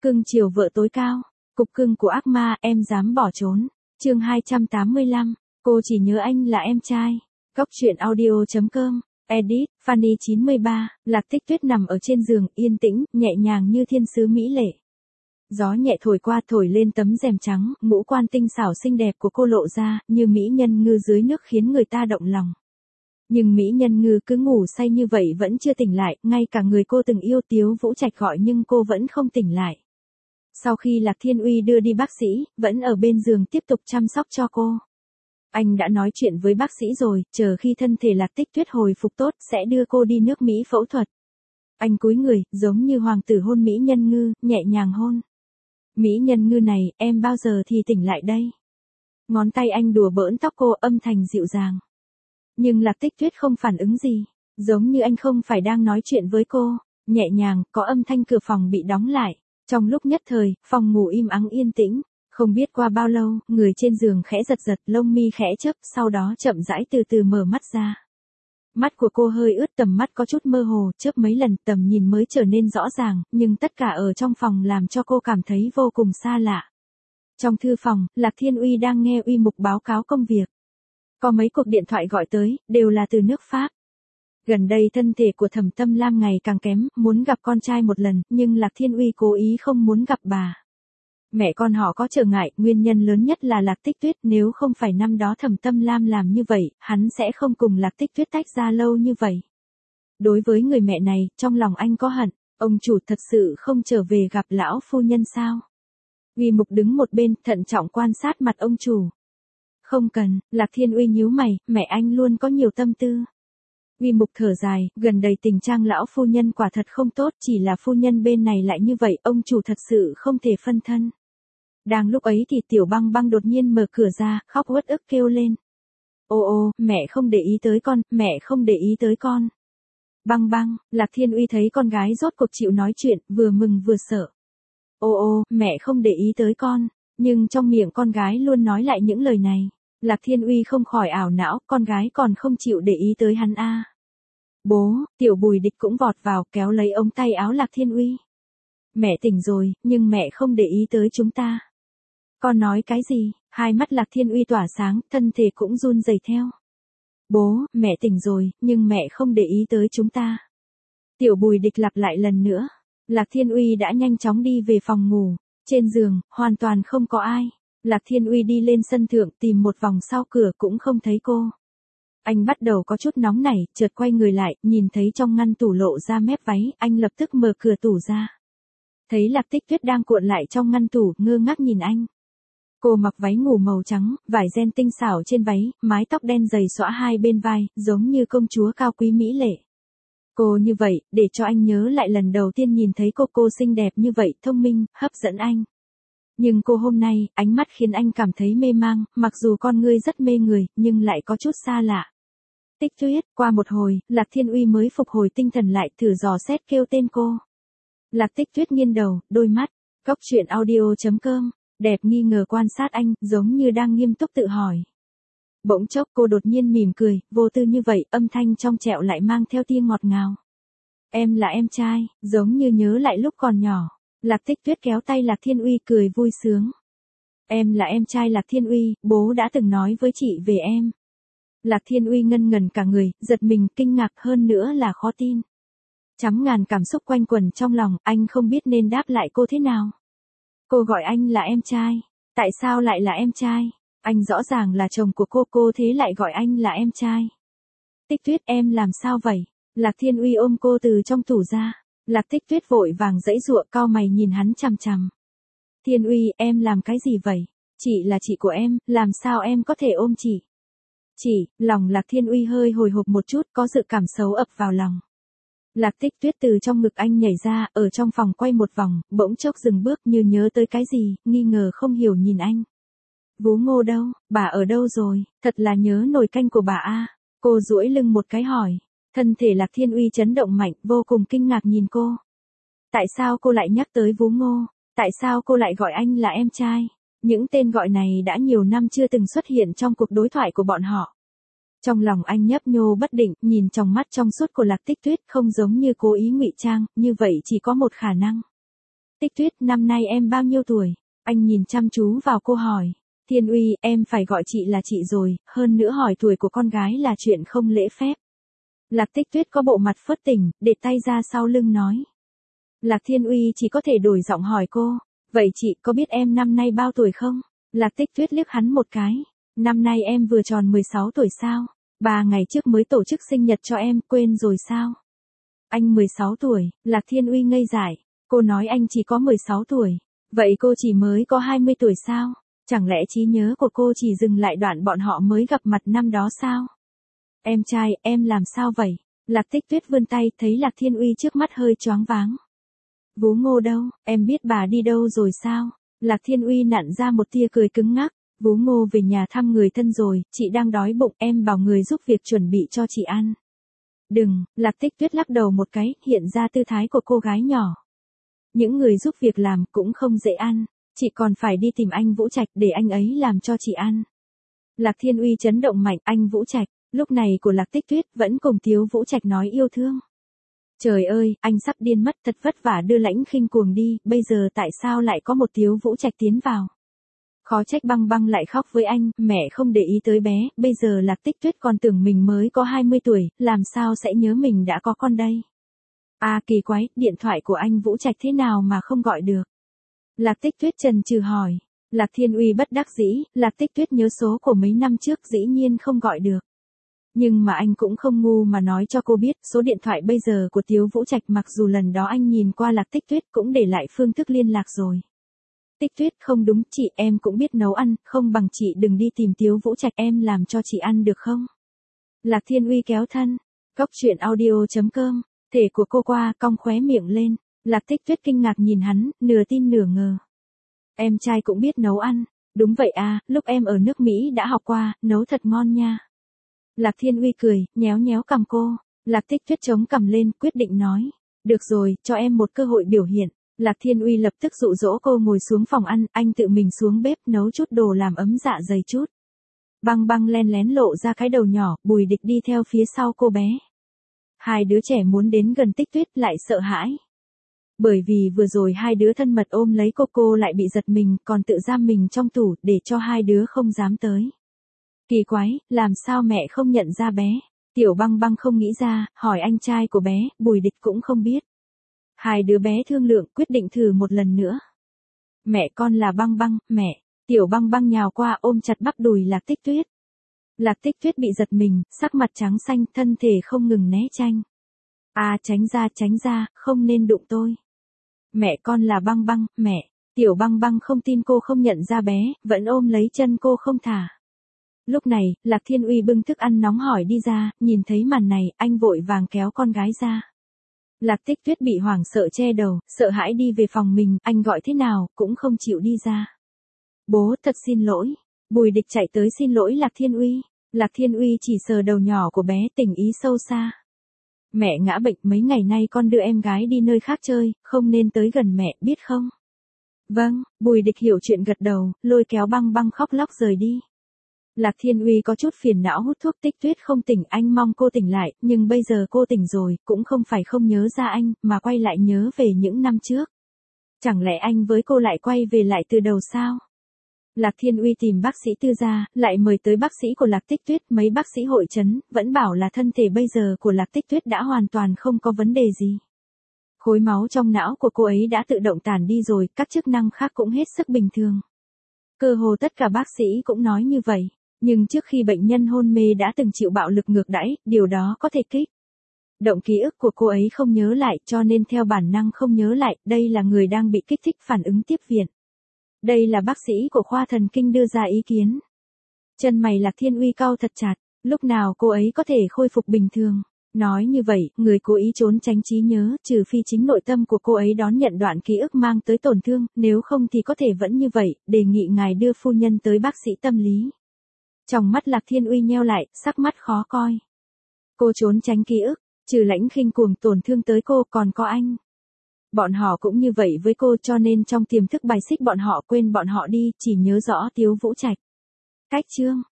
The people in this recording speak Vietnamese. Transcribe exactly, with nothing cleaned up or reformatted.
Cưng chiều vợ tối cao. Cục cưng của ác ma, em dám bỏ trốn. Chương hai trăm tám mươi lăm. Cô chỉ nhớ anh là em trai. Góc truyện audio chấm com. Edit, Fanny chín mươi ba. Lạc Tích Tuyết nằm ở trên giường, yên tĩnh, nhẹ nhàng như thiên sứ mỹ lệ. Gió nhẹ thổi qua, thổi lên tấm rèm trắng, ngũ quan tinh xảo xinh đẹp của cô lộ ra, như mỹ nhân ngư dưới nước khiến người ta động lòng. Nhưng mỹ nhân ngư cứ ngủ say như vậy vẫn chưa tỉnh lại, ngay cả người cô từng yêu Tiếu Vũ Trạch gọi nhưng cô vẫn không tỉnh lại. Sau khi Lạc Thiên Uy đưa đi bác sĩ, vẫn ở bên giường tiếp tục chăm sóc cho cô. Anh đã nói chuyện với bác sĩ rồi, chờ khi thân thể Lạc Tích Tuyết hồi phục tốt sẽ đưa cô đi nước Mỹ phẫu thuật. Anh cúi người, giống như hoàng tử hôn mỹ nhân ngư, nhẹ nhàng hôn. Mỹ nhân ngư này, em bao giờ thì tỉnh lại đây? Ngón tay anh đùa bỡn tóc cô, âm thanh dịu dàng. Nhưng Lạc Tích Tuyết không phản ứng gì, giống như anh không phải đang nói chuyện với cô. Nhẹ nhàng, có âm thanh cửa phòng bị đóng lại. Trong lúc nhất thời, phòng ngủ im ắng yên tĩnh. Không biết qua bao lâu, người trên giường khẽ giật giật, lông mi khẽ chớp, sau đó chậm rãi từ từ mở mắt ra. Mắt của cô hơi ướt, tầm mắt có chút mơ hồ, chớp mấy lần, tầm nhìn mới trở nên rõ ràng, nhưng tất cả ở trong phòng làm cho cô cảm thấy vô cùng xa lạ. Trong thư phòng, Lạc Thiên Uy đang nghe Uy Mục báo cáo công việc. Có mấy cuộc điện thoại gọi tới, đều là từ nước Pháp. Gần đây thân thể của Thẩm Tâm Lam ngày càng kém, muốn gặp con trai một lần, nhưng Lạc Thiên Uy cố ý không muốn gặp bà. Mẹ con họ có trở ngại, nguyên nhân lớn nhất là Lạc Tích Tuyết, nếu không phải năm đó Thẩm Tâm Lam làm như vậy, hắn sẽ không cùng Lạc Tích Tuyết tách ra lâu như vậy. Đối với người mẹ này, trong lòng anh có hận, ông chủ thật sự không trở về gặp lão phu nhân sao? Uy Mục đứng một bên, thận trọng quan sát mặt ông chủ. Không cần, Lạc Thiên Uy nhíu mày, mẹ anh luôn có nhiều tâm tư. Uy Mục thở dài, gần đây tình trạng lão phu nhân quả thật không tốt, chỉ là phu nhân bên này lại như vậy, ông chủ thật sự không thể phân thân. Đang lúc ấy thì Tiểu Băng Băng đột nhiên mở cửa ra, khóc uất ức kêu lên. Ô ô, mẹ không để ý tới con, mẹ không để ý tới con. Băng Băng, Lạc Thiên Uy thấy con gái rốt cuộc chịu nói chuyện, vừa mừng vừa sợ. Ô ô, mẹ không để ý tới con, nhưng trong miệng con gái luôn nói lại những lời này. Lạc Thiên Uy không khỏi ảo não, con gái còn không chịu để ý tới hắn a. À. Bố, Tiểu Bùi Địch cũng vọt vào, kéo lấy ống tay áo Lạc Thiên Uy. Mẹ tỉnh rồi, nhưng mẹ không để ý tới chúng ta. Con nói cái gì? Hai mắt Lạc Thiên Uy tỏa sáng, thân thể cũng run rẩy theo. Bố, mẹ tỉnh rồi, nhưng mẹ không để ý tới chúng ta. Tiểu Bùi Địch lặp lại lần nữa. Lạc Thiên Uy đã nhanh chóng đi về phòng ngủ. Trên giường, hoàn toàn không có ai. Lạc Thiên Uy đi lên sân thượng tìm một vòng sau cửa cũng không thấy cô. Anh bắt đầu có chút nóng nảy, chợt quay người lại, nhìn thấy trong ngăn tủ lộ ra mép váy, anh lập tức mở cửa tủ ra. Thấy Lạc Tích Tuyết đang cuộn lại trong ngăn tủ, ngơ ngác nhìn anh. Cô mặc váy ngủ màu trắng, vải ren tinh xảo trên váy, mái tóc đen dày xõa hai bên vai, giống như công chúa cao quý mỹ lệ. Cô như vậy, để cho anh nhớ lại lần đầu tiên nhìn thấy cô, cô xinh đẹp như vậy, thông minh, hấp dẫn anh. Nhưng cô hôm nay, ánh mắt khiến anh cảm thấy mê mang, mặc dù con ngươi rất mê người, nhưng lại có chút xa lạ. Tích Tuyết, qua một hồi, Lạc Thiên Uy mới phục hồi tinh thần lại, thử dò xét kêu tên cô. Lạc Tích Tuyết nghiêng đầu, đôi mắt, góc truyện audio chấm com, đẹp nghi ngờ quan sát anh, giống như đang nghiêm túc tự hỏi. Bỗng chốc cô đột nhiên mỉm cười, vô tư như vậy, âm thanh trong trẻo lại mang theo tia ngọt ngào. Em là em trai, giống như nhớ lại lúc còn nhỏ. Lạc Tích Tuyết kéo tay Lạc Thiên Uy cười vui sướng. Em là em trai Lạc Thiên Uy, bố đã từng nói với chị về em. Lạc Thiên Uy ngân ngần cả người, giật mình, kinh ngạc hơn nữa là khó tin. Trăm ngàn cảm xúc quanh quẩn trong lòng, anh không biết nên đáp lại cô thế nào. Cô gọi anh là em trai. Tại sao lại là em trai? Anh rõ ràng là chồng của cô, cô thế lại gọi anh là em trai. Tích Tuyết, em làm sao vậy? Lạc Thiên Uy ôm cô từ trong tủ ra. Lạc Tích Tuyết vội vàng giãy giụa, cau mày nhìn hắn chằm chằm. Thiên Uy, em làm cái gì vậy? Chị là chị của em, làm sao em có thể ôm chị? Chị, lòng Lạc Thiên Uy hơi hồi hộp một chút, có dự cảm xấu ập vào lòng. Lạc Tích Tuyết từ trong ngực anh nhảy ra, ở trong phòng quay một vòng, bỗng chốc dừng bước như nhớ tới cái gì, nghi ngờ không hiểu nhìn anh. Vú Ngô đâu, bà ở đâu rồi, thật là nhớ nồi canh của bà a. Cô duỗi lưng một cái hỏi. Thân thể Lạc Thiên Uy chấn động mạnh, vô cùng kinh ngạc nhìn cô. Tại sao cô lại nhắc tới Vú Ngô? Tại sao cô lại gọi anh là em trai? Những tên gọi này đã nhiều năm chưa từng xuất hiện trong cuộc đối thoại của bọn họ. Trong lòng anh nhấp nhô bất định, nhìn trong mắt trong suốt của Lạc Tích Tuyết, không giống như cố ý ngụy trang, như vậy chỉ có một khả năng. Tích Tuyết, năm nay em bao nhiêu tuổi? Anh nhìn chăm chú vào cô hỏi. Thiên Uy, em phải gọi chị là chị rồi, hơn nữa hỏi tuổi của con gái là chuyện không lễ phép. Lạc Tích Tuyết có bộ mặt phớt tỉnh, để tay ra sau lưng nói. Lạc Thiên Uy chỉ có thể đổi giọng hỏi cô, vậy chị có biết em năm nay bao tuổi không? Lạc Tích Tuyết liếc hắn một cái, năm nay em vừa tròn mười sáu tuổi sao? Ba ngày trước mới tổ chức sinh nhật cho em, quên rồi sao? Anh mười sáu tuổi, Lạc Thiên Uy ngây dại, cô nói anh chỉ có mười sáu tuổi, vậy cô chỉ mới có hai mươi tuổi sao? Chẳng lẽ trí nhớ của cô chỉ dừng lại đoạn bọn họ mới gặp mặt năm đó sao? Em trai, em làm sao vậy? Lạc Tích Tuyết vươn tay, thấy Lạc Thiên Uy trước mắt hơi choáng váng. Vú Ngô đâu, em biết bà đi đâu rồi sao? Lạc Thiên Uy nặn ra một tia cười cứng ngắc. Vú Ngô về nhà thăm người thân rồi, chị đang đói bụng, em bảo người giúp việc chuẩn bị cho chị ăn. Đừng, Lạc Tích Tuyết lắc đầu một cái, hiện ra tư thái của cô gái nhỏ. Những người giúp việc làm cũng không dễ ăn, chị còn phải đi tìm anh Vũ Trạch để anh ấy làm cho chị ăn. Lạc Thiên Uy chấn động mạnh, anh Vũ Trạch, lúc này của Lạc Tích Tuyết vẫn cùng Tiếu Vũ Trạch nói yêu thương. Trời ơi, anh sắp điên mất, thật vất vả đưa Lãnh Khinh Cuồng đi, bây giờ tại sao lại có một Tiếu Vũ Trạch tiến vào? Khó trách Băng Băng lại khóc với anh, mẹ không để ý tới bé, bây giờ Lạc Tích Tuyết còn tưởng mình mới có hai mươi tuổi, làm sao sẽ nhớ mình đã có con đây? À kỳ quái, điện thoại của anh Vũ Trạch thế nào mà không gọi được? Lạc Tích Tuyết chần chừ hỏi. Lạc Thiên Uy bất đắc dĩ, Lạc Tích Tuyết nhớ số của mấy năm trước dĩ nhiên không gọi được. Nhưng mà anh cũng không ngu mà nói cho cô biết số điện thoại bây giờ của Tiếu Vũ Trạch, mặc dù lần đó anh nhìn qua Lạc Tích Tuyết cũng để lại phương thức liên lạc rồi. Tích Tuyết, không đúng, chị em cũng biết nấu ăn, không bằng chị đừng đi tìm Tiếu Vũ Trạch, em làm cho chị ăn được không? Lạc Thiên Uy kéo thân. Góc truyện audio chấm com, thể của cô qua, cong khóe miệng lên. Lạc Tích Tuyết kinh ngạc nhìn hắn, nửa tin nửa ngờ. Em trai cũng biết nấu ăn. Đúng vậy à, lúc em ở nước Mỹ đã học qua, nấu thật ngon nha. Lạc Thiên Uy cười, nhéo nhéo cằm cô. Lạc Tích Tuyết chống cằm lên, quyết định nói. Được rồi, cho em một cơ hội biểu hiện. Lạc Thiên Uy lập tức dụ dỗ cô ngồi xuống phòng ăn, anh tự mình xuống bếp nấu chút đồ làm ấm dạ dày chút. Băng Băng len lén lộ ra cái đầu nhỏ, Bùi Địch đi theo phía sau cô bé. Hai đứa trẻ muốn đến gần Tích Tuyết lại sợ hãi. Bởi vì vừa rồi hai đứa thân mật ôm lấy cô, cô lại bị giật mình, còn tự giam mình trong tủ để cho hai đứa không dám tới. Kỳ quái, làm sao mẹ không nhận ra bé? Tiểu Băng Băng không nghĩ ra, hỏi anh trai của bé, Bùi Địch cũng không biết. Hai đứa bé thương lượng, quyết định thử một lần nữa. Mẹ con là Băng Băng, mẹ. Tiểu Băng Băng nhào qua ôm chặt bắp đùi Lạc Tích Tuyết. Lạc Tích Tuyết bị giật mình, sắc mặt trắng xanh, thân thể không ngừng né tránh. À tránh ra, tránh ra, không nên đụng tôi. Mẹ con là Băng Băng, mẹ. Tiểu Băng Băng không tin cô không nhận ra bé, vẫn ôm lấy chân cô không thả. Lúc này, Lạc Thiên Uy bưng thức ăn nóng hổi đi ra, nhìn thấy màn này, anh vội vàng kéo con gái ra. Lạc Tích Tuyết bị hoảng sợ che đầu, sợ hãi đi về phòng mình, anh gọi thế nào, cũng không chịu đi ra. Bố, thật xin lỗi. Bùi Địch chạy tới xin lỗi Lạc Thiên Uy. Lạc Thiên Uy chỉ sờ đầu nhỏ của bé, tình ý sâu xa. Mẹ ngã bệnh, mấy ngày nay con đưa em gái đi nơi khác chơi, không nên tới gần mẹ, biết không? Vâng, Bùi Địch hiểu chuyện gật đầu, lôi kéo Băng Băng khóc lóc rời đi. Lạc Thiên Uy có chút phiền não hút thuốc. Tích Tuyết không tỉnh, anh mong cô tỉnh lại, nhưng bây giờ cô tỉnh rồi, cũng không phải không nhớ ra anh, mà quay lại nhớ về những năm trước. Chẳng lẽ anh với cô lại quay về lại từ đầu sao? Lạc Thiên Uy tìm bác sĩ Tư gia, lại mời tới bác sĩ của Lạc Tích Tuyết, mấy bác sĩ hội chẩn, vẫn bảo là thân thể bây giờ của Lạc Tích Tuyết đã hoàn toàn không có vấn đề gì. Khối máu trong não của cô ấy đã tự động tản đi rồi, các chức năng khác cũng hết sức bình thường. Cơ hồ tất cả bác sĩ cũng nói như vậy. Nhưng trước khi bệnh nhân hôn mê đã từng chịu bạo lực ngược đãi, điều đó có thể kích động ký ức của cô ấy không nhớ lại, cho nên theo bản năng không nhớ lại, đây là người đang bị kích thích phản ứng tiếp viện. Đây là bác sĩ của khoa thần kinh đưa ra ý kiến. Chân mày Lạc Thiên Uy cau thật chặt, lúc nào cô ấy có thể khôi phục bình thường? Nói như vậy, người cố ý trốn tránh trí nhớ, trừ phi chính nội tâm của cô ấy đón nhận đoạn ký ức mang tới tổn thương, nếu không thì có thể vẫn như vậy, đề nghị ngài đưa phu nhân tới bác sĩ tâm lý. Trong mắt Lạc Thiên Uy nheo lại, sắc mắt khó coi. Cô trốn tránh ký ức, trừ Lãnh Khinh Cuồng tổn thương tới cô còn có anh. Bọn họ cũng như vậy với cô, cho nên trong tiềm thức bài xích bọn họ, quên bọn họ đi, chỉ nhớ rõ Tiếu Vũ Trạch. Cách chương